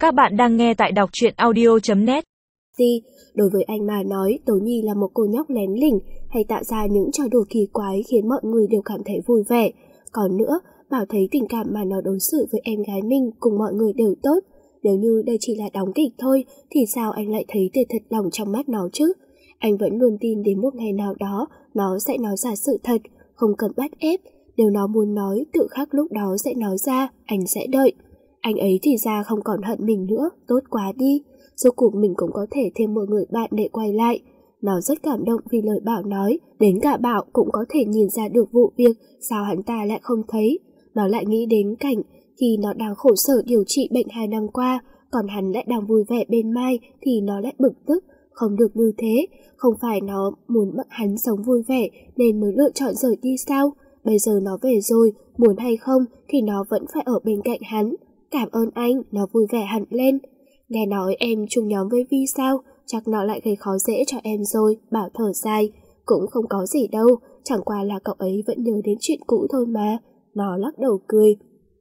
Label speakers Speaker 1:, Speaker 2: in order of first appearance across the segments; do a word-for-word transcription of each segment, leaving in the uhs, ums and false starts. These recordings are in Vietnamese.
Speaker 1: Các bạn đang nghe tại đọc truyện audio chấm net.
Speaker 2: Gì, đối với anh mà nói, Tố Nhi là một cô nhóc lém lỉnh hay tạo ra những trò đùa kỳ quái khiến mọi người đều cảm thấy vui vẻ. Còn nữa, Bảo thấy tình cảm mà nó đối xử với em gái mình cùng mọi người đều tốt. Nếu như đây chỉ là đóng kịch thôi, thì sao anh lại thấy tê thật lòng trong mắt nó chứ? Anh vẫn luôn tin đến một ngày nào đó, nó sẽ nói ra sự thật, không cần bắt ép. Nếu nó muốn nói, tự khắc lúc đó sẽ nói ra, anh sẽ đợi. Anh ấy thì ra không còn hận mình nữa, tốt quá đi. Rốt cuộc mình cũng có thể thêm một người bạn để quay lại. Nó rất cảm động vì lời Bảo nói, đến cả Bảo cũng có thể nhìn ra được vụ việc, sao hắn ta lại không thấy. Nó lại nghĩ đến cảnh khi nó đang khổ sở điều trị bệnh hai năm qua, còn hắn lại đang vui vẻ bên Mai thì nó lại bực tức. Không được như thế, không phải nó muốn bắt hắn sống vui vẻ nên mới lựa chọn rời đi sao? Bây giờ nó về rồi, muốn hay không thì nó vẫn phải ở bên cạnh hắn. Cảm ơn anh, nó vui vẻ hẳn lên. Nghe nói em chung nhóm với Vi sao? Chắc nó lại gây khó dễ cho em rồi, Bảo thở dài. Cũng không có gì đâu, chẳng qua là cậu ấy vẫn nhớ đến chuyện cũ thôi mà. Nó lắc đầu cười.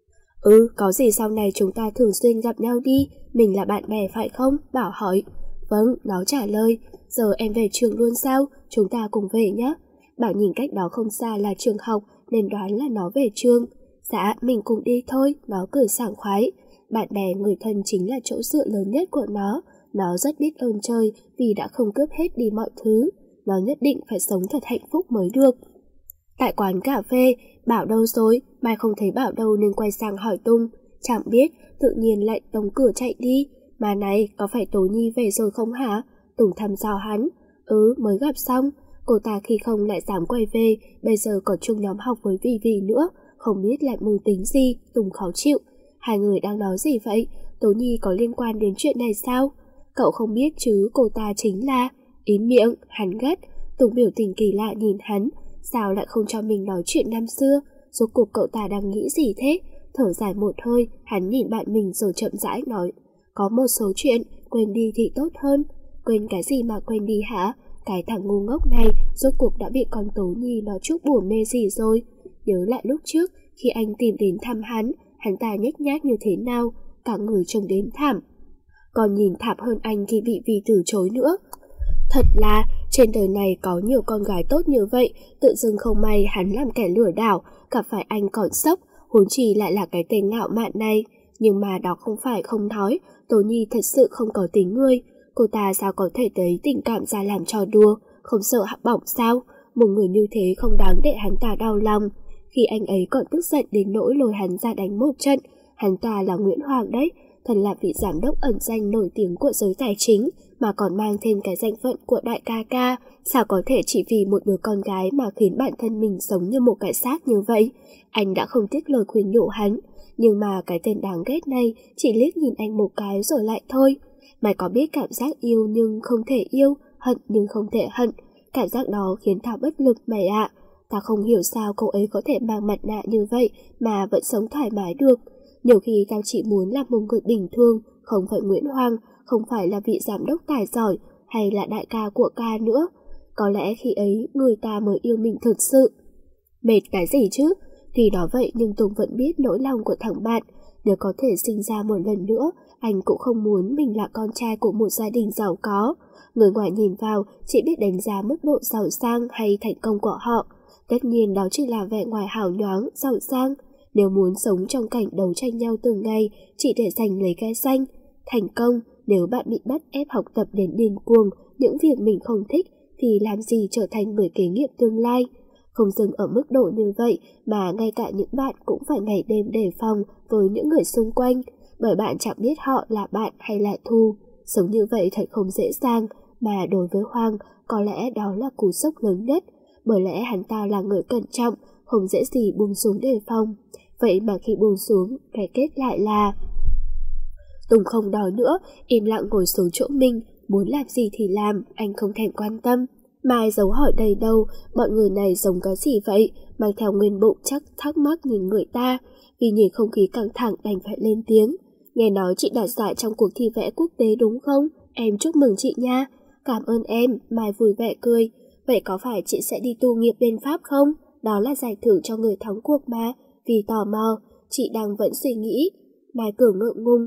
Speaker 2: Ừ, có gì sau này chúng ta thường xuyên gặp nhau đi, mình là bạn bè phải không? Bảo hỏi. Vâng, nó trả lời. Giờ em về trường luôn sao? Chúng ta cùng về nhé. Bảo nhìn cách đó không xa là trường học nên đoán là nó về trường. Dạ, mình cùng đi thôi, nó cười sảng khoái. Bạn bè người thân chính là chỗ dựa lớn nhất của nó. Nó rất biết ơn trời vì đã không cướp hết đi mọi thứ. Nó nhất định phải sống thật hạnh phúc mới được. Tại quán cà phê, Bảo đâu rồi? Mai không thấy Bảo đâu nên quay sang hỏi Tung. Chẳng biết, tự nhiên lại đóng cửa chạy đi. Mà này, có phải Tố Nhi về rồi không hả? Tùng thăm dò hắn. Ừ, mới gặp xong. Cô ta khi không lại dám quay về, bây giờ còn chung nhóm học với Vì Vì nữa. Không biết lại mưu tính gì, Tùng khó chịu. Hai người đang nói gì vậy? Tố Nhi có liên quan đến chuyện này sao? Cậu không biết chứ, cô ta chính là... Im miệng, hắn gắt. Tùng biểu tình kỳ lạ nhìn hắn. Sao lại không cho mình nói chuyện năm xưa? Rốt cuộc cậu ta đang nghĩ gì thế? Thở dài một hơi, hắn nhìn bạn mình rồi chậm rãi nói. Có một số chuyện, quên đi thì tốt hơn. Quên cái gì mà quên đi hả? Cái thằng ngu ngốc này rốt cuộc đã bị con Tố Nhi nó chuốc bùa mê gì rồi? Nhớ lại lúc trước, khi anh tìm đến thăm hắn, hắn ta nhếch nhác như thế nào, cả người trông đến thảm. Còn nhìn thảm hơn anh khi bị Vì từ chối nữa. Thật là, trên đời này có nhiều con gái tốt như vậy, tự dưng không may hắn làm kẻ lừa đảo, gặp phải anh còn sốc, huống chi lại là cái tên ngạo mạn này. Nhưng mà đó không phải không nói, Tố Nhi thật sự không có tính người. Cô ta sao có thể thấy tình cảm ra làm trò đùa, không sợ hạng bỏng sao? Một người như thế không đáng để hắn ta đau lòng. Khi anh ấy còn tức giận đến nỗi lôi hắn ra đánh một trận, hắn ta là Nguyễn Hoàng đấy, thần là vị giám đốc ẩn danh nổi tiếng của giới tài chính, mà còn mang thêm cái danh phận của đại ca ca. Sao có thể chỉ vì một đứa con gái mà khiến bản thân mình sống như một cái xác như vậy? Anh đã không tiếc lời khuyên nhủ hắn, nhưng mà cái tên đáng ghét này chỉ liếc nhìn anh một cái rồi lại thôi. Mày có biết cảm giác yêu nhưng không thể yêu, hận nhưng không thể hận. Cảm giác đó khiến tao bất lực mày ạ. Ta không hiểu sao cô ấy có thể mang mặt nạ như vậy mà vẫn sống thoải mái được. Nhiều khi tao chỉ muốn là một người bình thường, không phải Nguyễn Hoàng, không phải là vị giám đốc tài giỏi hay là đại ca của ca nữa. Có lẽ khi ấy người ta mới yêu mình thực sự. Mệt cái gì chứ? Tuy đó vậy nhưng Tùng vẫn biết nỗi lòng của thằng bạn. Nếu có thể sinh ra một lần nữa, anh cũng không muốn mình là con trai của một gia đình giàu có. Người ngoài nhìn vào chỉ biết đánh giá mức độ giàu sang hay thành công của họ. Tất nhiên đó chỉ là vẻ ngoài hào nhoáng, giàu sang. Nếu muốn sống trong cảnh đấu tranh nhau từng ngày chỉ để giành lấy cái danh, thành công, nếu bạn bị bắt ép học tập đến điên cuồng những việc mình không thích thì làm gì trở thành người kế nghiệp tương lai. Không dừng ở mức độ như vậy mà ngay cả những bạn cũng phải ngày đêm đề phòng với những người xung quanh, bởi bạn chẳng biết họ là bạn hay là thù. Sống như vậy thật không dễ dàng, mà đối với Hoàng có lẽ đó là cú sốc lớn nhất, bởi lẽ hắn ta là người cẩn trọng, không dễ gì buông xuống đề phòng. Vậy mà khi buông xuống, cái kết lại là... Tùng không đòi nữa, im lặng ngồi xuống chỗ mình, muốn làm gì thì làm, anh không thèm quan tâm. Mai dấu hỏi đầy đâu, bọn người này giống cái gì vậy, mang theo nguyên bụng chắc thắc mắc nhìn người ta. Vì nhìn không khí căng thẳng đành phải lên tiếng. Nghe nói chị đạt giải trong cuộc thi vẽ quốc tế đúng không? Em chúc mừng chị nha. Cảm ơn em, Mai vui vẻ cười. Vậy có phải chị sẽ đi tu nghiệp bên Pháp không? Đó là giải thưởng cho người thắng cuộc mà. Vì tò mò, chị đang vẫn suy nghĩ. Mai cười ngượng ngùng.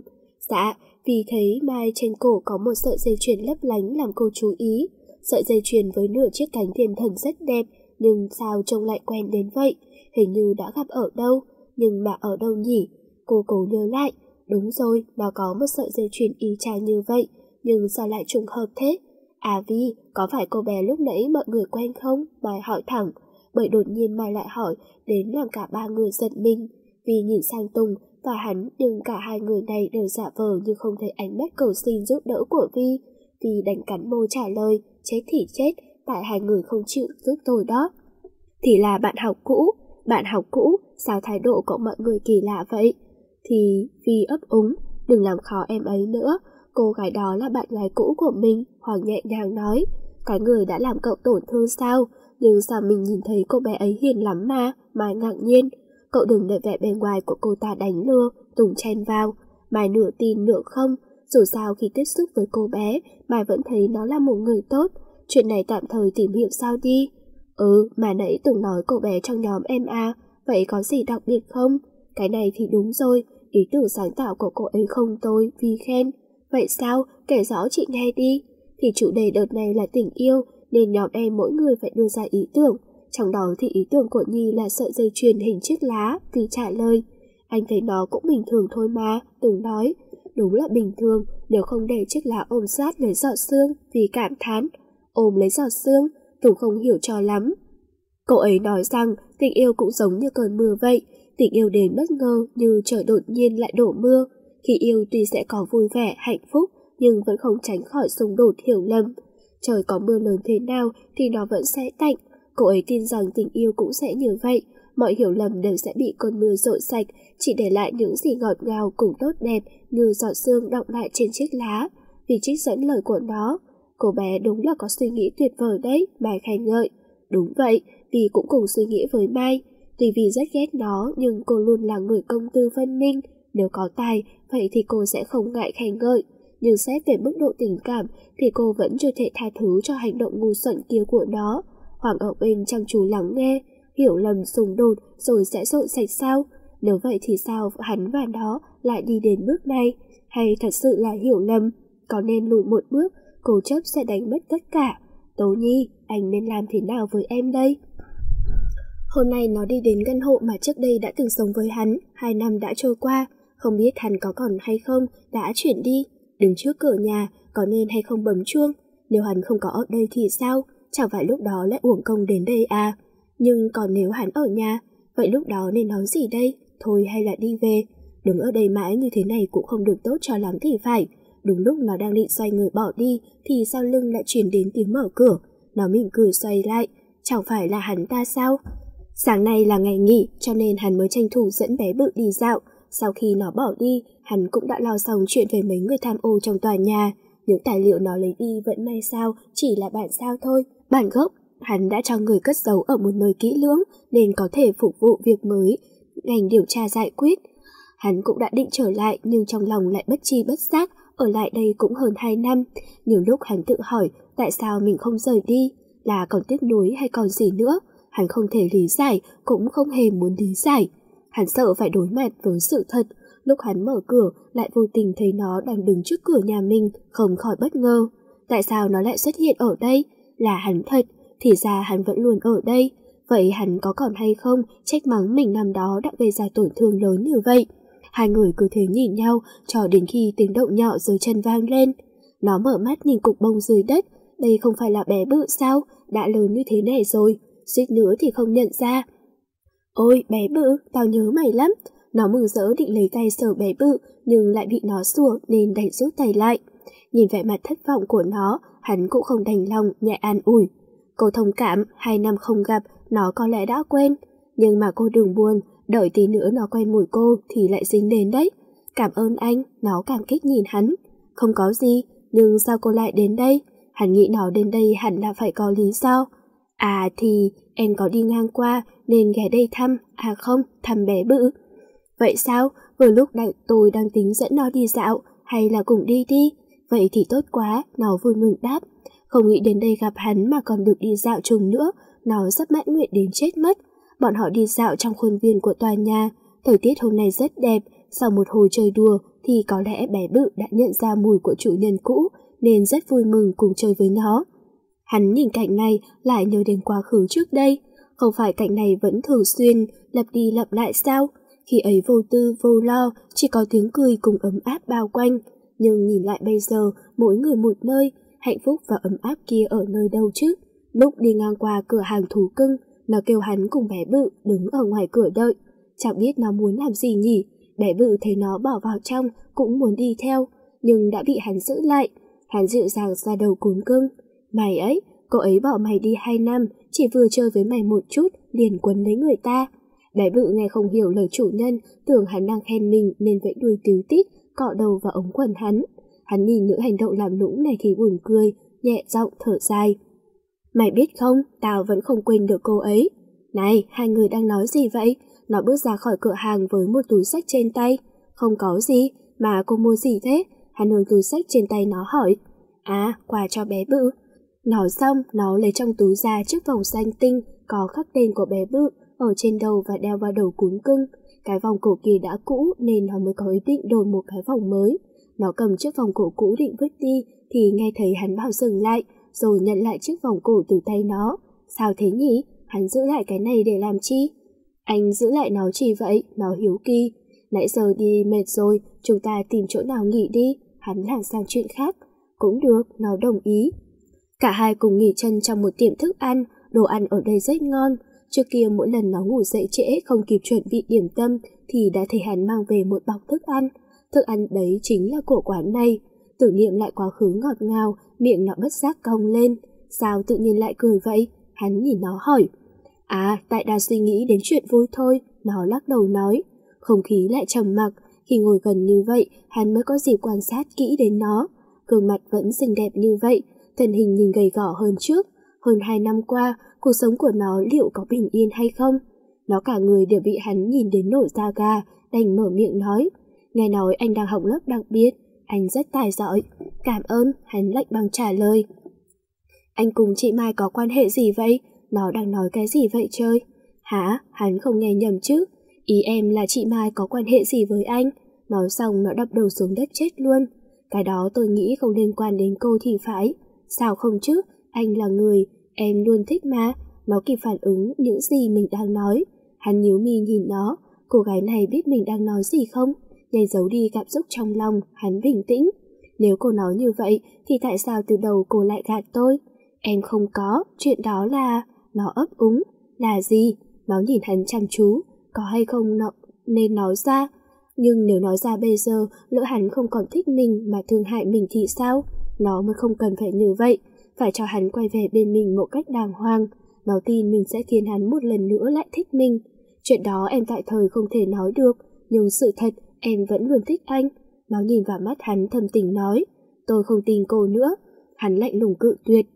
Speaker 2: Dạ, vì thấy Mai trên cổ có một sợi dây chuyền lấp lánh làm cô chú ý. Sợi dây chuyền với nửa chiếc cánh thiên thần rất đẹp, nhưng sao trông lại quen đến vậy? Hình như đã gặp ở đâu, nhưng mà ở đâu nhỉ? Cô cố nhớ lại, đúng rồi, nó có một sợi dây chuyền y chang như vậy, nhưng sao lại trùng hợp thế? À Vi, có phải cô bé lúc nãy mọi người quen không? Mai hỏi thẳng, bởi đột nhiên Mai lại hỏi, đến làm cả ba người giật mình. Vi nhìn sang Tùng và hắn, nhưng cả hai người này đều giả vờ như không thấy ánh mắt cầu xin giúp đỡ của Vi. Vi đành cắn môi trả lời, chết thì chết, tại hai người không chịu giúp tôi đó. Thì là bạn học cũ, bạn học cũ, sao thái độ của mọi người kỳ lạ vậy? Thì Vi ấp úng, đừng làm khó em ấy nữa, cô gái đó là bạn gái cũ của mình, Hoàng nhẹ nhàng nói. Cái người đã làm cậu tổn thương sao? Nhưng sao mình nhìn thấy cô bé ấy hiền lắm mà, Mai ngạc nhiên. Cậu đừng để vẻ bề ngoài của cô ta đánh lừa, Tùng chen vào. Mai nửa tin nửa không, dù sao khi tiếp xúc với cô bé, Mai vẫn thấy nó là một người tốt. Chuyện này tạm thời tìm hiểu sao đi. Ừ, mà nãy Tùng nói cô bé trong nhóm em à, vậy có gì đặc biệt không? Cái này thì đúng rồi, ý tưởng sáng tạo của cô ấy không tồi, Vi khen. Vậy sao? Kể rõ chị nghe đi. Thì chủ đề đợt này là tình yêu, nên nhóm em mỗi người phải đưa ra ý tưởng. Trong đó thì ý tưởng của Nhi là sợi dây chuyền hình chiếc lá, Vi trả lời. Anh thấy nó cũng bình thường thôi mà, Tùng nói. Đúng là bình thường, nếu không để chiếc lá ôm sát lấy giọt sương, Vi cảm thán. Ôm lấy giọt sương, Tùng không hiểu cho lắm. Cậu ấy nói rằng tình yêu cũng giống như cơn mưa vậy, tình yêu đến bất ngờ như trời đột nhiên lại đổ mưa. Khi yêu tuy sẽ có vui vẻ, hạnh phúc, nhưng vẫn không tránh khỏi xung đột hiểu lầm. Trời có mưa lớn thế nào thì nó vẫn sẽ tạnh. Cậu ấy tin rằng tình yêu cũng sẽ như vậy, mọi hiểu lầm đều sẽ bị cơn mưa dội sạch, chỉ để lại những gì ngọt ngào cùng tốt đẹp như giọt sương đọng lại trên chiếc lá. Vì trích dẫn lời của nó, cô bé đúng là có suy nghĩ tuyệt vời đấy, Mai khen ngợi. Đúng vậy, vì cũng cùng suy nghĩ với Mai. Tuy vì rất ghét nó, nhưng cô luôn là người công tư văn minh. Nếu có tài, vậy thì cô sẽ không ngại khen ngợi. Nhưng xét về mức độ tình cảm, thì cô vẫn chưa thể tha thứ cho hành động ngu xuẩn kia của nó. Hoàng ở bên chăm chú lắng nghe, hiểu lầm xung đột rồi sẽ dội sạch sao? Nếu vậy thì sao hắn và nó lại đi đến bước này? Hay thật sự là hiểu lầm? Có nên lùi một bước, cố chấp sẽ đánh mất tất cả. Tố Nhi, anh nên làm thế nào với em đây? Hôm nay nó đi đến căn hộ mà trước đây đã từng sống với hắn, hai năm đã trôi qua, không biết hắn có còn hay không, đã chuyển đi. Đứng trước cửa nhà, có nên hay không bấm chuông? Nếu hắn không có ở đây thì sao? Chẳng phải lúc đó lại uổng công đến đây à? Nhưng còn nếu hắn ở nhà, vậy lúc đó nên nói gì đây? Thôi hay là đi về? Đứng ở đây mãi như thế này cũng không được tốt cho lắm thì phải. Đúng lúc nó đang định xoay người bỏ đi, thì sau lưng lại truyền đến tiếng mở cửa. Nó mỉm cười xoay lại, chẳng phải là hắn ta sao? Sáng nay là ngày nghỉ, cho nên hắn mới tranh thủ dẫn bé Bự đi dạo. Sau khi nó bỏ đi, hắn cũng đã lo xong chuyện về mấy người tham ô trong tòa nhà. Những tài liệu nó lấy đi vẫn may sao, chỉ là bản sao thôi. Bản gốc, hắn đã cho người cất giấu ở một nơi kỹ lưỡng, nên có thể phục vụ việc mới ngành điều tra giải quyết. Hắn cũng đã định trở lại, nhưng trong lòng lại bất chi bất giác, ở lại đây cũng hơn hai năm. Nhiều lúc hắn tự hỏi tại sao mình không rời đi, là còn tiếc nuối hay còn gì nữa. Hắn không thể lý giải, cũng không hề muốn lý giải. Hắn sợ phải đối mặt với sự thật. Lúc hắn mở cửa, lại vô tình thấy nó đang đứng trước cửa nhà mình, không khỏi bất ngờ. Tại sao nó lại xuất hiện ở đây? Là hắn thật, thì ra hắn vẫn luôn ở đây. Vậy hắn có còn hay không trách mắng mình năm đó đã gây ra tổn thương lớn như vậy? Hai người cứ thế nhìn nhau cho đến khi tiếng động nhỏ dưới chân vang lên. Nó mở mắt nhìn cục bông dưới đất. Đây không phải là bé Bự sao? Đã lớn như thế này rồi, suýt nữa thì không nhận ra. Ôi bé Bự, tao nhớ mày lắm. Nó mừng rỡ định lấy tay sờ bé Bự, nhưng lại bị nó sủa nên đành rút tay lại. Nhìn vẻ mặt thất vọng của nó, hắn cũng không đành lòng nhẹ an ủi. Cô thông cảm, hai năm không gặp, nó có lẽ đã quên. Nhưng mà cô đừng buồn, đợi tí nữa nó quen mùi cô thì lại dính đến đấy. Cảm ơn anh, nó cảm kích nhìn hắn. Không có gì, nhưng sao cô lại đến đây? Hắn nghĩ nó đến đây hẳn là phải có lý do. À thì em có đi ngang qua nên ghé đây thăm, à không, thăm bé Bự. Vậy sao? Vừa lúc đại, tôi đang tính dẫn nó đi dạo, hay là cùng đi đi? Vậy thì tốt quá, nó vui mừng đáp. Không nghĩ đến đây gặp hắn mà còn được đi dạo chung nữa, nó sắp mãn nguyện đến chết mất. Bọn họ đi dạo trong khuôn viên của tòa nhà, thời tiết hôm nay rất đẹp, sau một hồi chơi đùa thì có lẽ bé Bự đã nhận ra mùi của chủ nhân cũ nên rất vui mừng cùng chơi với nó. Hắn nhìn cảnh này lại nhớ đến quá khứ trước đây. Không phải cảnh này vẫn thường xuyên lặp đi lặp lại sao? Khi ấy vô tư vô lo, chỉ có tiếng cười cùng ấm áp bao quanh. Nhưng nhìn lại bây giờ, mỗi người một nơi, hạnh phúc và ấm áp kia ở nơi đâu chứ? Lúc đi ngang qua cửa hàng thú cưng, nó kêu hắn cùng bé Bự đứng ở ngoài cửa đợi. Chẳng biết nó muốn làm gì nhỉ? Bé Bự thấy nó bỏ vào trong cũng muốn đi theo, nhưng đã bị hắn giữ lại. Hắn dịu dàng ra đầu cún cưng. Mày ấy, cô ấy bỏ mày đi hai năm, chỉ vừa chơi với mày một chút, liền quấn lấy người ta. Bé Bự nghe không hiểu lời chủ nhân, tưởng hắn đang khen mình nên vẫy đuôi tíu tít, cọ đầu vào ống quần hắn. Hắn nhìn những hành động làm nũng này thì buồn cười, nhẹ giọng thở dài. Mày biết không, tao vẫn không quên được cô ấy. Này, hai người đang nói gì vậy? Nó bước ra khỏi cửa hàng với một túi xách trên tay. Không có gì, mà cô mua gì thế? Hắn hướng túi xách trên tay nó hỏi. À, quà cho bé Bự. Nói xong, nó lấy trong túi ra chiếc vòng xanh tinh có khắc tên của bé Bự ở trên đầu và đeo vào đầu cún cưng. Cái vòng cổ kia đã cũ nên nó mới có ý định đổi một cái vòng mới. Nó cầm chiếc vòng cổ cũ định vứt đi thì nghe thấy hắn bảo dừng lại, rồi nhận lại chiếc vòng cổ từ tay nó. Sao thế nhỉ? Hắn giữ lại cái này để làm chi? Anh giữ lại nó chi vậy? Nó hiếu kỳ. Nãy giờ đi mệt rồi, chúng ta tìm chỗ nào nghỉ đi. Hắn làm sang chuyện khác. Cũng được, nó đồng ý. Cả hai cùng nghỉ chân trong một tiệm thức ăn. Đồ ăn ở đây rất ngon. Trước kia mỗi lần nó ngủ dậy trễ không kịp chuẩn bị điểm tâm thì đã thấy hắn mang về một bọc thức ăn. Thức ăn đấy chính là của quán này. Tưởng niệm lại quá khứ ngọt ngào, miệng nó bất giác cong lên. Sao tự nhiên lại cười vậy? Hắn nhìn nó hỏi. À, tại đang suy nghĩ đến chuyện vui thôi, nó lắc đầu nói. Không khí lại trầm mặc, khi ngồi gần như vậy, hắn mới có dịp quan sát kỹ đến nó. Gương mặt vẫn xinh đẹp như vậy, thân hình nhìn gầy gò hơn trước. Hơn hai năm qua, cuộc sống của nó liệu có bình yên hay không? Nó cả người đều bị hắn nhìn đến nổi da gà, đành mở miệng nói. Nghe nói anh đang học lớp đặc biệt, anh rất tài giỏi. Cảm ơn, hắn lạnh bằng trả lời. Anh cùng chị Mai có quan hệ gì vậy? Nó đang nói cái gì vậy chơi? Hả? Hắn không nghe nhầm chứ? Ý em là chị Mai có quan hệ gì với anh? Nói xong nó đập đầu xuống đất chết luôn. Cái đó tôi nghĩ không liên quan đến cô thì phải. Sao không chứ? Anh là người em luôn thích mà. Nó kịp phản ứng những gì mình đang nói. Hắn nhíu mi nhìn nó. Cô gái này biết mình đang nói gì không? Nhảy giấu đi cảm xúc trong lòng. Hắn bình tĩnh. Nếu cô nói như vậy thì tại sao từ đầu cô lại gạt tôi? Em không có, chuyện đó là... Nó ấp úng. Là gì? Nó nhìn hắn chăm chú. Có hay không nó nên nói ra? Nhưng nếu nói ra bây giờ, lỡ hắn không còn thích mình mà thương hại mình thì sao? Nó mới không cần phải như vậy. Phải cho hắn quay về bên mình một cách đàng hoàng. Nó tin mình sẽ khiến hắn một lần nữa lại thích mình. Chuyện đó em tại thời không thể nói được, nhưng sự thật em vẫn luôn thích anh. Nó nhìn vào mắt hắn thầm tình nói. Tôi không tin cô nữa. Hắn lạnh lùng cự tuyệt.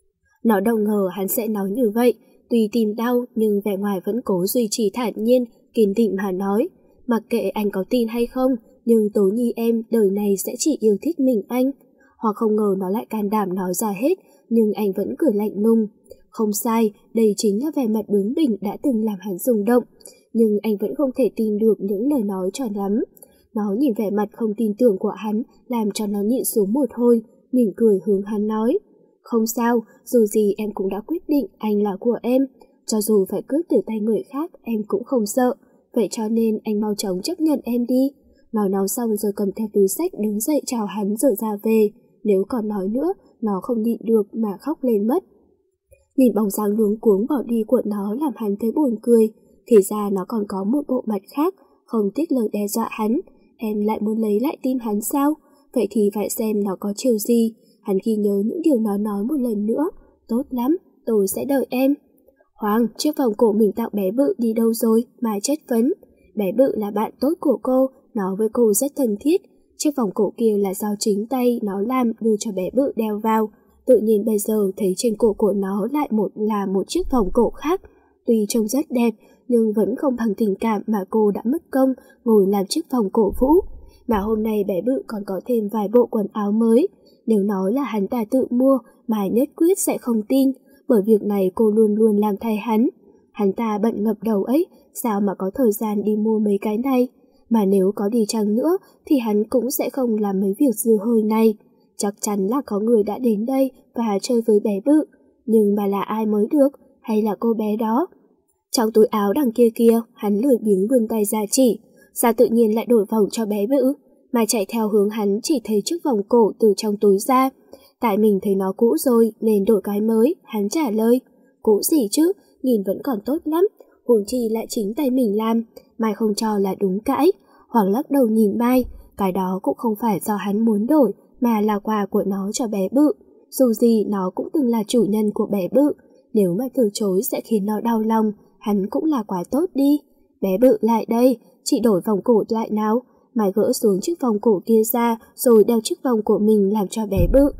Speaker 2: Nó đâu ngờ hắn sẽ nói như vậy. Tuy tim đau nhưng vẻ ngoài vẫn cố duy trì thản nhiên, kiên định mà nói. Mặc kệ anh có tin hay không, nhưng Tố Nhi em đời này sẽ chỉ yêu thích mình anh. Hoặc không ngờ nó lại can đảm nói ra hết, nhưng anh vẫn cười lạnh lùng. Không sai, đây chính là vẻ mặt bướng bỉnh đã từng làm hắn rung động. Nhưng anh vẫn không thể tin được những lời nói tròn lắm. Nó nhìn vẻ mặt không tin tưởng của hắn, làm cho nó nhịn xuống một hồi, mỉm cười hướng hắn nói. Không sao, dù gì em cũng đã quyết định anh là của em. Cho dù phải cướp từ tay người khác, em cũng không sợ. Vậy cho nên anh mau chóng chấp nhận em đi. Nói nói xong rồi cầm theo túi xách đứng dậy chào hắn rồi ra về. Nếu còn nói nữa, nó không nhịn được mà khóc lên mất. Nhìn bóng dáng luống cuống bỏ đi của nó làm hắn thấy buồn cười. Thì ra nó còn có một bộ mặt khác, không tiếc lời đe dọa hắn. Em lại muốn lấy lại tim hắn sao? Vậy thì phải xem nó có chiều gì. Hắn ghi nhớ những điều nó nói một lần nữa. Tốt lắm, tôi sẽ đợi em. Hoàng, chiếc vòng cổ mình tặng bé Bự đi đâu rồi? Mai chất vấn. Bé Bự là bạn tốt của cô, nó với cô rất thân thiết. Chiếc vòng cổ kia là do chính tay nó làm đưa cho bé Bự đeo vào. Tự nhiên bây giờ thấy trên cổ của nó lại một là một chiếc vòng cổ khác. Tuy trông rất đẹp, nhưng vẫn không bằng tình cảm mà cô đã mất công ngồi làm chiếc vòng cổ vũ. Mà hôm nay bé Bự còn có thêm vài bộ quần áo mới. Nếu nói là hắn ta tự mua, Mai nhất quyết sẽ không tin, bởi việc này cô luôn luôn làm thay hắn. Hắn ta bận ngập đầu ấy, sao mà có thời gian đi mua mấy cái này? Mà nếu có đi chăng nữa thì hắn cũng sẽ không làm mấy việc dư hơi này. Chắc chắn là có người đã đến đây và chơi với bé Bự. Nhưng mà là ai mới được, hay là cô bé đó? Trong túi áo đằng kia kia, hắn lười biếng vươn tay ra chỉ. Sao tự nhiên lại đổi vòng cho bé Bự? Mà chạy theo hướng hắn chỉ thấy chiếc vòng cổ từ trong túi ra. Tại mình thấy nó cũ rồi nên đổi cái mới, hắn trả lời. Cũ gì chứ, nhìn vẫn còn tốt lắm. Huống chi lại chính tay mình làm. Mai không cho là đúng cãi. Hoàng lắc đầu nhìn Mai, cái đó cũng không phải do hắn muốn đổi, mà là quà của nó cho bé Bự. Dù gì nó cũng từng là chủ nhân của bé Bự. Nếu mà từ chối sẽ khiến nó đau lòng, hắn cũng là quá tốt đi. Bé Bự lại đây, chị đổi vòng cổ lại nào. Mai gỡ xuống chiếc vòng cổ kia ra rồi đeo chiếc vòng của mình làm cho bé Bự.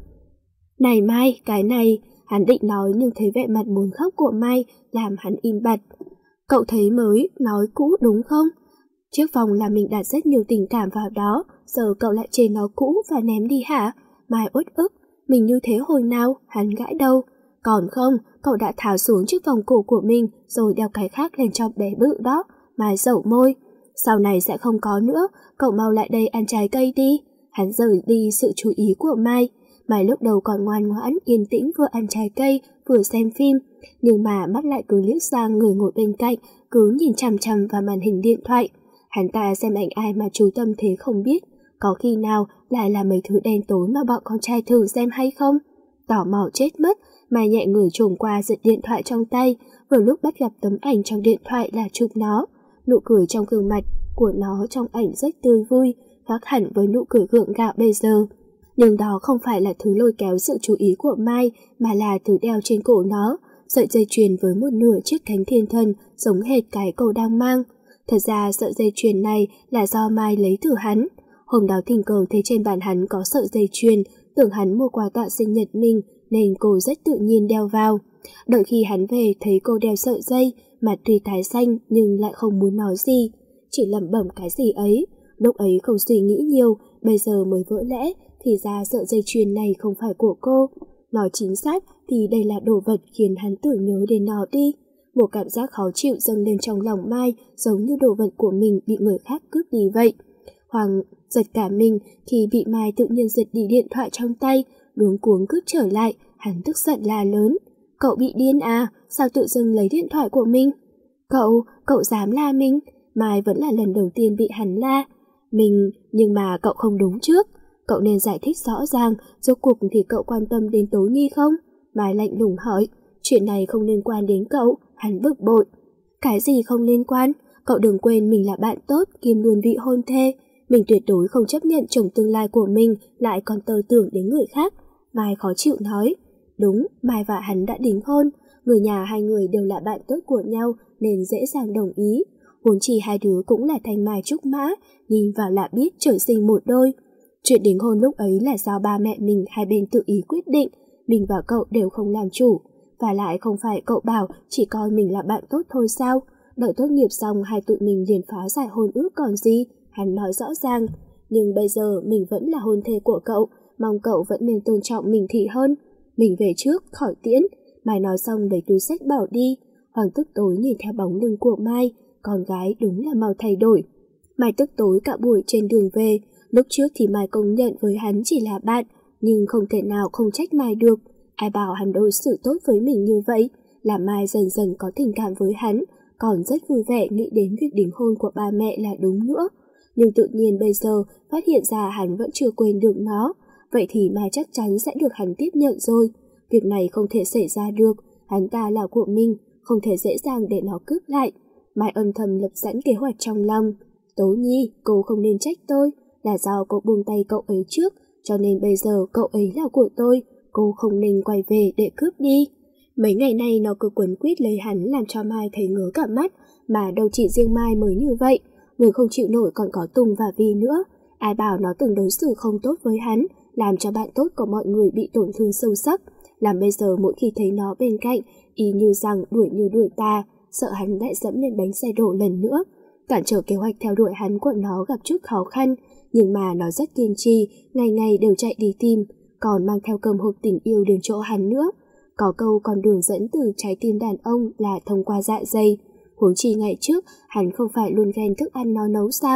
Speaker 2: Này Mai, cái này, hắn định nói nhưng thấy vẻ mặt muốn khóc của Mai làm hắn im bặt. Cậu thấy mới, nói cũ đúng không? Chiếc vòng là mình đặt rất nhiều tình cảm vào đó, giờ cậu lại chê nó cũ và ném đi hả? Mai uất ức, mình như thế hồi nào, hắn gãi đầu. Còn không, cậu đã tháo xuống chiếc vòng cổ của mình rồi đeo cái khác lên cho bé Bự đó. Mai dẩu môi. Sau này sẽ không có nữa, cậu mau lại đây ăn trái cây đi. Hắn rời đi sự chú ý của Mai. Mai lúc đầu còn ngoan ngoãn, yên tĩnh vừa ăn trái cây, vừa xem phim. Nhưng mà mắt lại cứ liếc sang người ngồi bên cạnh, cứ nhìn chằm chằm vào màn hình điện thoại. Hắn ta xem ảnh ai mà chú tâm thế không biết. Có khi nào lại là mấy thứ đen tối mà bọn con trai thử xem hay không? Tò mò chết mất, Mai nhẹ người trồm qua giật điện thoại trong tay. Vừa lúc bắt gặp tấm ảnh trong điện thoại là chụp nó. Nụ cười trong gương mặt của nó trong ảnh rất tươi vui, khác hẳn với nụ cười gượng gạo bây giờ. Nhưng đó không phải là thứ lôi kéo sự chú ý của Mai, mà là thứ đeo trên cổ nó, sợi dây chuyền với một nửa chiếc cánh thiên thần giống hệt cái cậu đang mang. Thật ra sợi dây chuyền này là do Mai lấy từ hắn. Hôm đó tình cờ thấy trên bàn hắn có sợi dây chuyền, tưởng hắn mua quà tặng sinh nhật mình nên cô rất tự nhiên đeo vào. Đợi khi hắn về thấy cô đeo sợi dây, mặt tuy tái xanh nhưng lại không muốn nói gì, chỉ lẩm bẩm cái gì ấy. Lúc ấy không suy nghĩ nhiều, bây giờ mới vỡ lẽ, thì ra sợi dây chuyền này không phải của cô. Nói chính xác thì đây là đồ vật khiến hắn tưởng nhớ đến nó đi. Một cảm giác khó chịu dâng lên trong lòng Mai, giống như đồ vật của mình bị người khác cướp đi vậy. Hoàng giật cả mình khi bị Mai tự nhiên giật đi điện thoại trong tay, luống cuống cướp trở lại, hắn tức giận la lớn. Cậu bị điên à, sao tự dưng lấy điện thoại của mình? Cậu, cậu dám la mình? Mai vẫn là lần đầu tiên bị hắn la. Mình, nhưng mà cậu không đúng trước. Cậu nên giải thích rõ ràng, rốt cuộc thì cậu quan tâm đến Tố Nhi không? Mai lạnh lùng hỏi, chuyện này không liên quan đến cậu, hắn bực bội. Cái gì không liên quan? Cậu đừng quên mình là bạn tốt, kiêm luôn vị hôn thê. Mình tuyệt đối không chấp nhận chồng tương lai của mình lại còn tơ tưởng đến người khác. Mai khó chịu nói. Đúng, Mai và hắn đã đính hôn. Người nhà hai người đều là bạn tốt của nhau nên dễ dàng đồng ý. Huống chi hai đứa cũng là thanh mai trúc mã, nhìn vào là biết trời sinh một đôi. Chuyện đính hôn lúc ấy là do ba mẹ mình hai bên tự ý quyết định, mình và cậu đều không làm chủ. Và lại không phải cậu bảo chỉ coi mình là bạn tốt thôi sao? Đợi tốt nghiệp xong hai tụi mình liền phá giải hôn ước còn gì? Hắn nói rõ ràng. Nhưng bây giờ mình vẫn là hôn thê của cậu, mong cậu vẫn nên tôn trọng mình thì hơn. Mình về trước, khỏi tiễn. Mai nói xong lấy túi xách bảo đi. Hoàng tức tối nhìn theo bóng lưng của Mai, con gái đúng là mau thay đổi. Mai tức tối cả buổi trên đường về. Lúc trước thì Mai công nhận với hắn chỉ là bạn, nhưng không thể nào không trách Mai được. Ai bảo hắn đối xử tốt với mình như vậy, là Mai dần dần có tình cảm với hắn, còn rất vui vẻ nghĩ đến việc đính hôn của ba mẹ là đúng nữa. Nhưng tự nhiên bây giờ phát hiện ra hắn vẫn chưa quên được nó, vậy thì Mai chắc chắn sẽ được hắn tiếp nhận rồi. Việc này không thể xảy ra được, hắn ta là của mình, không thể dễ dàng để nó cướp lại. Mai âm thầm lập sẵn kế hoạch trong lòng. Tố Nhi, cô không nên trách tôi, là do cô buông tay cậu ấy trước, cho nên bây giờ cậu ấy là của tôi, cô không nên quay về để cướp đi. Mấy ngày nay nó cứ quấn quýt lấy hắn làm cho Mai thấy ngớ cả mắt, mà đâu chỉ riêng Mai mới như vậy, người không chịu nổi còn có Tùng và Vi nữa. Ai bảo nó từng đối xử không tốt với hắn, làm cho bạn tốt của mọi người bị tổn thương sâu sắc, làm bây giờ mỗi khi thấy nó bên cạnh, y như rằng đuổi như đuổi ta, sợ hắn lại dẫm lên bánh xe đổ lần nữa. Cản trở kế hoạch theo đuổi hắn của nó gặp chút khó khăn, nhưng mà nó rất kiên trì, ngày ngày đều chạy đi tìm, còn mang theo cơm hộp tình yêu đến chỗ hắn nữa. Có câu con đường dẫn từ trái tim đàn ông là thông qua dạ dày. Huống chi ngày trước, hắn không phải luôn ghen thức ăn nó nấu sao?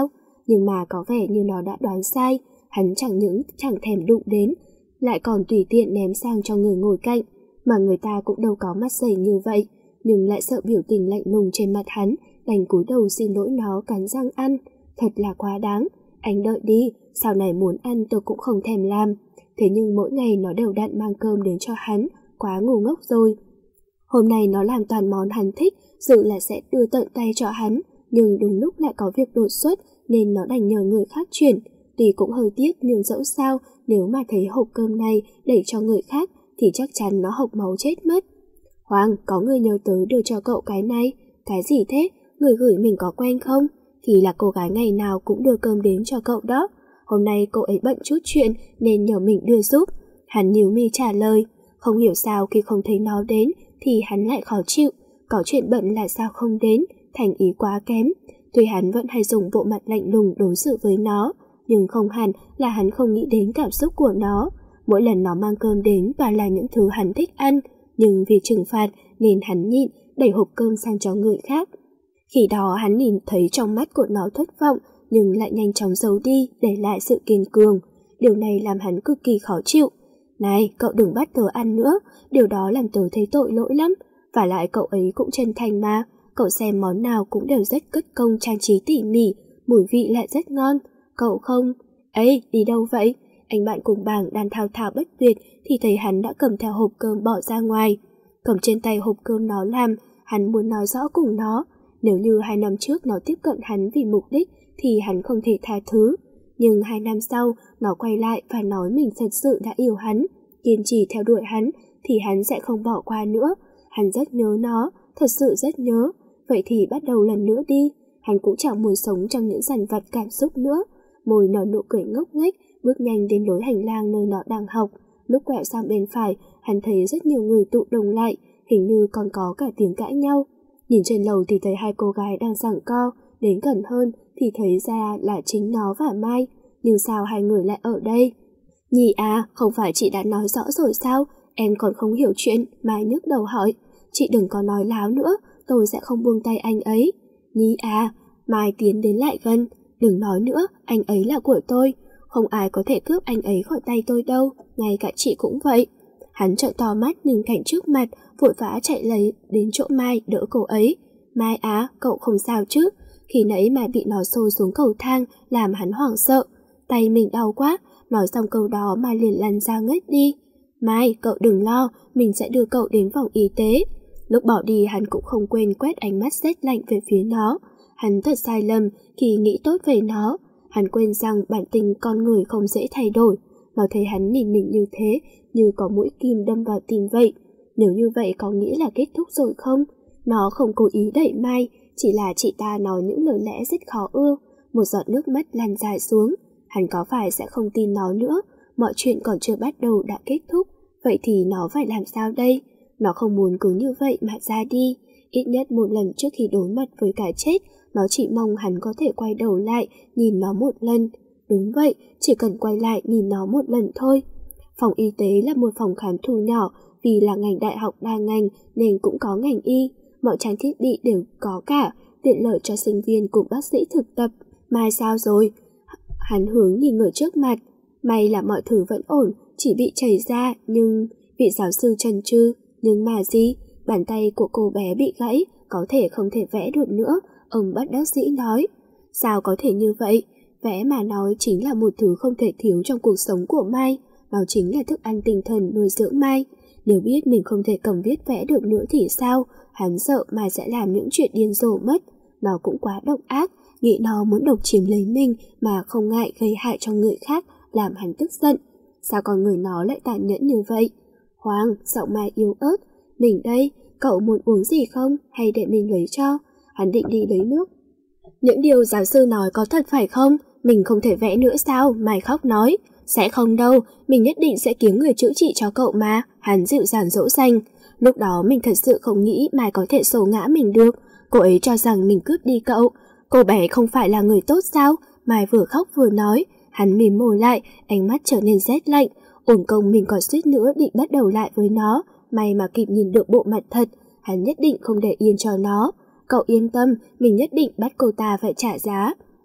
Speaker 2: Nhưng mà có vẻ như nó đã đoán sai, hắn chẳng những chẳng thèm đụng đến, lại còn tùy tiện ném sang cho người ngồi cạnh, mà người ta cũng đâu có mắt dày như vậy, nhưng lại sợ biểu tình lạnh lùng trên mặt hắn, đành cúi đầu xin lỗi nó cắn răng ăn. Thật là quá đáng, anh đợi đi, sau này muốn ăn tôi cũng không thèm làm. Thế nhưng mỗi ngày nó đều đặn mang cơm đến cho hắn, quá ngu ngốc rồi. Hôm nay nó làm toàn món hắn thích, dự là sẽ đưa tận tay cho hắn, nhưng đúng lúc lại có việc đột xuất nên nó đành nhờ người khác chuyển. Tuy cũng hơi tiếc nhưng dẫu sao, nếu mà thấy hộp cơm này đẩy cho người khác thì chắc chắn nó hộc máu chết mất. Hoàng, có người nhờ tới đưa cho cậu cái này. Cái gì thế? Người gửi mình có quen không? Thì là cô gái ngày nào cũng đưa cơm đến cho cậu đó. Hôm nay cô ấy bận chút chuyện nên nhờ mình đưa giúp. Hắn nhíu mi trả lời. Không hiểu sao khi không thấy nó đến thì hắn lại khó chịu. Có chuyện bận là sao không đến, thành ý quá kém. Tuy hắn vẫn hay dùng bộ mặt lạnh lùng đối xử với nó, nhưng không hẳn là hắn không nghĩ đến cảm xúc của nó. Mỗi lần nó mang cơm đến toàn là những thứ hắn thích ăn, nhưng vì trừng phạt nên hắn nhịn, đẩy hộp cơm sang cho người khác. Khi đó hắn nhìn thấy trong mắt của nó thất vọng, nhưng lại nhanh chóng giấu đi, để lại sự kiên cường. Điều này làm hắn cực kỳ khó chịu. Này, cậu đừng bắt tớ ăn nữa, điều đó làm tớ thấy tội lỗi lắm. Và lại cậu ấy cũng chân thành mà, cậu xem món nào cũng đều rất cất công trang trí tỉ mỉ, mùi vị lại rất ngon. Cậu không... Ấy, đi đâu vậy? Anh bạn cùng bảng đang thao thao bất tuyệt thì thấy hắn đã cầm theo hộp cơm bỏ ra ngoài. Cầm trên tay hộp cơm nó làm, hắn muốn nói rõ cùng nó. Nếu như hai năm trước nó tiếp cận hắn vì mục đích thì hắn không thể tha thứ. Nhưng hai năm sau, nó quay lại và nói mình thật sự đã yêu hắn, kiên trì theo đuổi hắn thì hắn sẽ không bỏ qua nữa. Hắn rất nhớ nó, thật sự rất nhớ. Vậy thì bắt đầu lần nữa đi. Hắn cũng chẳng muốn sống trong những dằn vặt cảm xúc nữa. Môi nở nụ cười ngốc nghếch, bước nhanh đến lối hành lang nơi nó đang học. Lúc quẹo sang bên phải, hắn thấy rất nhiều người tụ đồng lại, hình như còn có cả tiếng cãi nhau. Nhìn trên lầu thì thấy hai cô gái đang giằng co, đến gần hơn thì thấy ra là chính nó và Mai. Nhưng sao hai người lại ở đây? Nhì à, không phải chị đã nói rõ rồi sao? Em còn không hiểu chuyện, Mai nhức đầu hỏi. Chị đừng có nói láo nữa, tôi sẽ không buông tay anh ấy. Nhi à, Mai tiến đến lại gần. Đừng nói nữa, anh ấy là của tôi. Không ai có thể cướp anh ấy khỏi tay tôi đâu, ngay cả chị cũng vậy. Hắn trợn to mắt nhìn cảnh trước mặt, vội vã chạy lấy đến chỗ Mai đỡ cô ấy. Mai á, cậu không sao chứ? Khi nãy Mai bị nó xô xuống cầu thang, làm hắn hoảng sợ. Tay mình đau quá, nói xong câu đó Mai liền lăn ra ngất đi. Mai, cậu đừng lo, mình sẽ đưa cậu đến phòng y tế. Lúc bỏ đi hắn cũng không quên quét ánh mắt rét lạnh về phía nó. Hắn thật sai lầm khi nghĩ tốt về nó. Hắn quên rằng bản tính con người không dễ thay đổi. Nó thấy hắn nhìn mình như thế, như có mũi kim đâm vào tim vậy. Nếu như vậy có nghĩa là kết thúc rồi không? Nó không cố ý đẩy Mai, chỉ là chị ta nói những lời lẽ rất khó ưa. Một giọt nước mắt lăn dài xuống. Hắn có phải sẽ không tin nó nữa? Mọi chuyện còn chưa bắt đầu đã kết thúc. Vậy thì nó phải làm sao đây? Nó không muốn cứ như vậy mà ra đi. Ít nhất một lần trước khi đối mặt với cái chết, nó chỉ mong hắn có thể quay đầu lại nhìn nó một lần. Đúng vậy, chỉ cần quay lại nhìn nó một lần thôi. Phòng y tế là một phòng khám thu nhỏ, vì là ngành đại học đa ngành nên cũng có ngành y. Mọi trang thiết bị đều có cả, tiện lợi cho sinh viên cùng bác sĩ thực tập. Mai sao rồi? Hắn hướng nhìn người trước mặt. May là mọi thứ vẫn ổn, chỉ bị chảy ra, nhưng... Vị giáo sư chần chừ. Nhưng mà gì? Bàn tay của cô bé bị gãy, có thể không thể vẽ được nữa. Ông bất đắc dĩ nói. Sao có thể như vậy? Vẽ mà nói chính là một thứ không thể thiếu trong cuộc sống của Mai. Nó chính là thức ăn tinh thần nuôi dưỡng Mai. Nếu biết mình không thể cầm viết vẽ được nữa thì sao? Hắn sợ Mai sẽ làm những chuyện điên rồ mất. Nó cũng quá độc ác, nghĩ nó muốn độc chiếm lấy mình mà không ngại gây hại cho người khác, làm hắn tức giận. Sao con người nó lại tàn nhẫn như vậy? Hoàng, giọng Mai yếu ớt. Mình đây, cậu muốn uống gì không? Hay để mình lấy cho? Hắn định đi lấy nước. Những điều giáo sư nói có thật phải không? Mình không thể vẽ nữa sao? Mai khóc nói. Sẽ không đâu, mình nhất định sẽ kiếm người chữa trị cho cậu mà. Hắn dịu dàng dỗ dành. Lúc đó mình thật sự không nghĩ Mai có thể xô ngã mình được. Cô ấy cho rằng mình cướp đi cậu. Cô bé không phải là người tốt sao? Mai vừa khóc vừa nói. Hắn mím môi lại, ánh mắt trở nên rét lạnh. Uổng công mình còn suýt nữa định bắt đầu lại với nó. May mà kịp nhìn được bộ mặt thật. Hắn nhất định không để yên cho nó. Cậu yên tâm, mình nhất định bắt cô ta phải trả giá.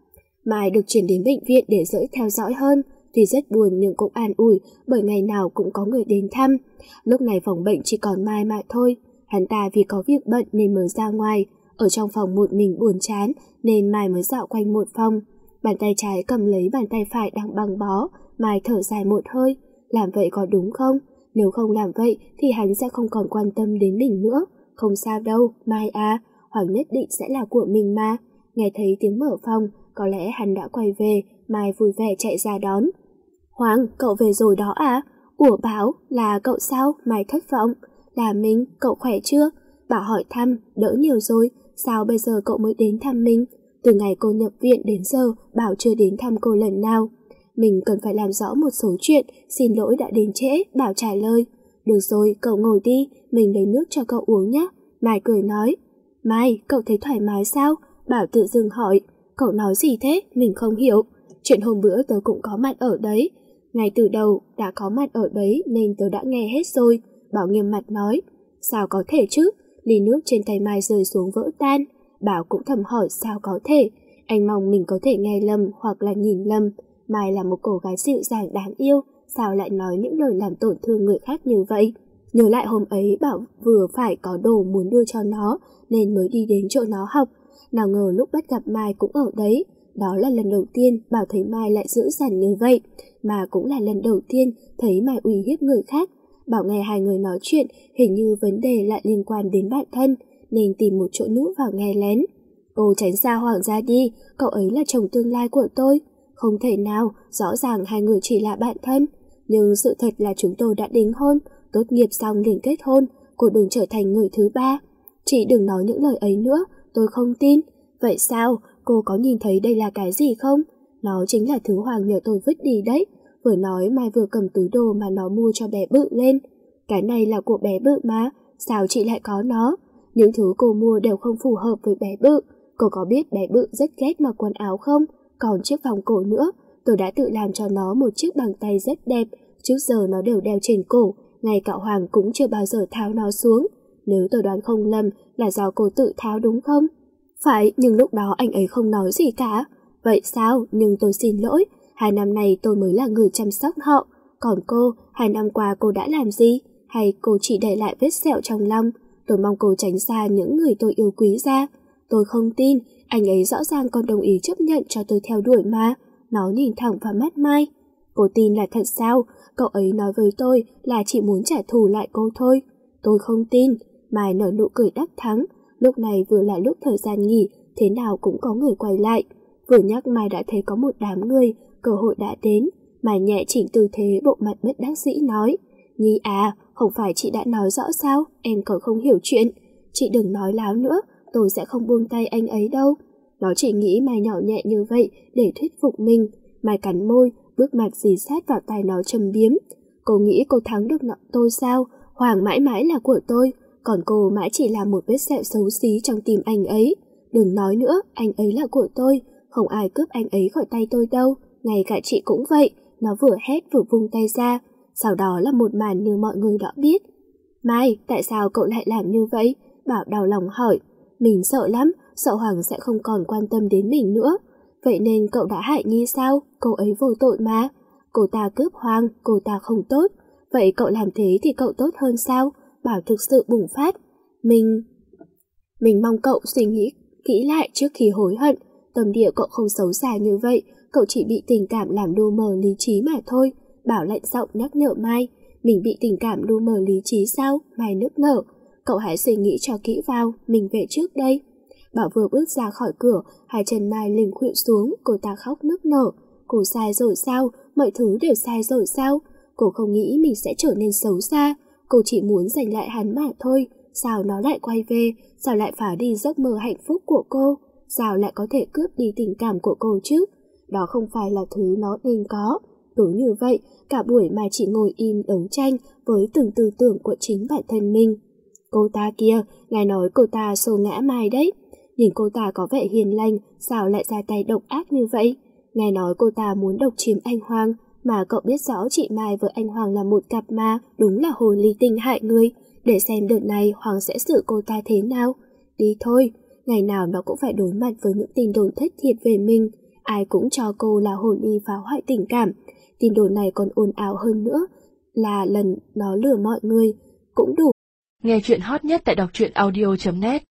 Speaker 2: Mai được chuyển đến bệnh viện để dễ theo dõi hơn. Tuy rất buồn nhưng cũng an ủi bởi ngày nào cũng có người đến thăm. Lúc này phòng bệnh chỉ còn Mai mà thôi. Hắn ta vì có việc bận nên mới ra ngoài. Ở trong phòng một mình buồn chán nên Mai mới dạo quanh một phòng. Bàn tay trái cầm lấy bàn tay phải đang băng bó. Mai thở dài một hơi. Làm vậy có đúng không? Nếu không làm vậy thì hắn sẽ không còn quan tâm đến mình nữa. Không sao đâu, Mai à, Hoàng nhất định sẽ là của mình mà. Nghe thấy tiếng mở phòng, có lẽ hắn đã quay về. Mai vui vẻ chạy ra đón. Hoàng, cậu về rồi đó à? Ủa Bảo, là cậu sao? Mai thất vọng. Là mình, cậu khỏe chưa? Bảo hỏi thăm, đỡ nhiều rồi. Sao bây giờ cậu mới đến thăm mình? Từ ngày cô nhập viện đến giờ, Bảo chưa đến thăm cô lần nào. Mình cần phải làm rõ một số chuyện, xin lỗi đã đến trễ, Bảo trả lời. Được rồi, cậu ngồi đi, mình lấy nước cho cậu uống nhé. Mai cười nói. Mai, cậu thấy thoải mái sao? Bảo tự dưng hỏi. Cậu nói gì thế? Mình không hiểu. Chuyện hôm bữa tớ cũng có mặt ở đấy. Ngay từ đầu đã có mặt ở đấy nên tớ đã nghe hết rồi. Bảo nghiêm mặt nói. Sao có thể chứ? Ly nước trên tay Mai rơi xuống vỡ tan. Bảo cũng thầm hỏi sao có thể. Anh mong mình có thể nghe lầm hoặc là nhìn lầm. Mai là một cô gái dịu dàng đáng yêu, sao lại nói những lời làm tổn thương người khác như vậy? Nhớ lại hôm ấy Bảo vừa phải có đồ muốn đưa cho nó nên mới đi đến chỗ nó học. Nào ngờ lúc bắt gặp Mai cũng ở đấy. Đó là lần đầu tiên Bảo thấy Mai lại dữ dằn như vậy, mà cũng là lần đầu tiên thấy Mai uy hiếp người khác. Bảo nghe hai người nói chuyện, hình như vấn đề lại liên quan đến bạn thân, nên tìm một chỗ núp vào nghe lén. Cô tránh xa Hoàng ra đi, cậu ấy là chồng tương lai của tôi. Không thể nào, rõ ràng hai người chỉ là bạn thân. Nhưng sự thật là chúng tôi đã đính hôn, tốt nghiệp xong liền kết hôn, cô đừng trở thành người thứ ba. Chị đừng nói những lời ấy nữa, tôi không tin. Vậy sao, cô có nhìn thấy đây là cái gì không? Nó chính là thứ Hoàng nhờ tôi vứt đi đấy. Vừa nói Mai vừa cầm túi đồ mà nó mua cho bé Bự lên. Cái này là của bé Bự mà, sao chị lại có nó? Những thứ cô mua đều không phù hợp với bé Bự. Cô có biết bé Bự rất ghét mặc quần áo không? Còn chiếc vòng cổ nữa, tôi đã tự làm cho nó một chiếc bằng tay rất đẹp. Trước giờ nó đều đeo trên cổ, ngay cả Hoàng cũng chưa bao giờ tháo nó xuống. Nếu tôi đoán không lầm là do cô tự tháo đúng không? Phải, nhưng lúc đó anh ấy không nói gì cả. Vậy sao? Nhưng tôi xin lỗi. Hai năm nay tôi mới là người chăm sóc họ. Còn cô, hai năm qua cô đã làm gì? Hay cô chỉ để lại vết sẹo trong lòng? Tôi mong cô tránh xa những người tôi yêu quý ra. Tôi không tin, anh ấy rõ ràng còn đồng ý chấp nhận cho tôi theo đuổi mà. Nó nhìn thẳng vào mắt Mai. Cô tin là thật sao? Cậu ấy nói với tôi là chỉ muốn trả thù lại cô thôi. Tôi không tin. Mai nở nụ cười đắc thắng. Lúc này vừa là lúc thời gian nghỉ, thế nào cũng có người quay lại. Vừa nhắc Mai đã thấy có một đám người, cơ hội đã đến. Mai nhẹ chỉnh tư thế, bộ mặt bất đắc dĩ nói. Nhi à, không phải chị đã nói rõ sao? Em còn không hiểu chuyện. Chị đừng nói láo nữa, tôi sẽ không buông tay anh ấy đâu. Nó chỉ nghĩ Mai nhỏ nhẹ như vậy để thuyết phục mình. Mai cắn môi, bước mặt dì sát vào tai nó châm biếm. Cô nghĩ cô thắng được nọ tôi sao? Hoàng mãi mãi là của tôi, còn cô mãi chỉ là một vết sẹo xấu xí trong tim anh ấy. Đừng nói nữa, anh ấy là của tôi, không ai cướp anh ấy khỏi tay tôi đâu, ngay cả chị cũng vậy. Nó vừa hét vừa vung tay ra, sau đó là một màn như mọi người đã biết. Mai, tại sao cậu lại làm như vậy? Bảo đau lòng hỏi. Mình sợ lắm, sợ Hoàng sẽ không còn quan tâm đến mình nữa. Vậy nên cậu đã hại Nhi sao? Cô ấy vô tội mà. Cô ta cướp Hoàng, cô ta không tốt. Vậy cậu làm thế thì cậu tốt hơn sao? Bảo thực sự bùng phát. Mình... Mình mong cậu suy nghĩ kỹ lại trước khi hối hận. Tâm địa cậu không xấu xa như vậy, cậu chỉ bị tình cảm làm lu mờ lý trí mà thôi. Bảo lạnh giọng nhắc nhở Mai. Mình bị tình cảm lu mờ lý trí sao? Mai nức nở. Cậu hãy suy nghĩ cho kỹ vào, mình về trước đây. Bảo vừa bước ra khỏi cửa, hai chân Mai lình khuỵu xuống, cô ta khóc nức nở. Cô sai rồi sao? Mọi thứ đều sai rồi sao? Cô không nghĩ mình sẽ trở nên xấu xa. Cô chỉ muốn giành lại hắn mà thôi. Sao nó lại quay về? Sao lại phá đi giấc mơ hạnh phúc của cô? Sao lại có thể cướp đi tình cảm của cô chứ? Đó không phải là thứ nó nên có. Cứ như vậy, cả buổi Mai chỉ ngồi im đấu tranh với từng tư tưởng của chính bản thân mình. Cô ta kia, ngài nói cô ta xô ngã Mai đấy. Nhìn cô ta có vẻ hiền lành, sao lại ra tay độc ác như vậy? Ngài nói cô ta muốn độc chiếm anh Hoàng, mà cậu biết rõ chị Mai với anh Hoàng là một cặp mà, đúng là hồ ly tinh hại người. Để xem đợt này Hoàng sẽ xử cô ta thế nào. Đi thôi, ngày nào nó cũng phải đối mặt với những tin đồn thất thiệt về mình. ai cũng cho cô là hồn y phá hoại tình cảm. Tin đồn này còn ồn ào hơn nữa là lần nó lừa mọi người, cũng đủ.
Speaker 1: Nghe chuyện hot nhất tại đọc truyện audio chấm net.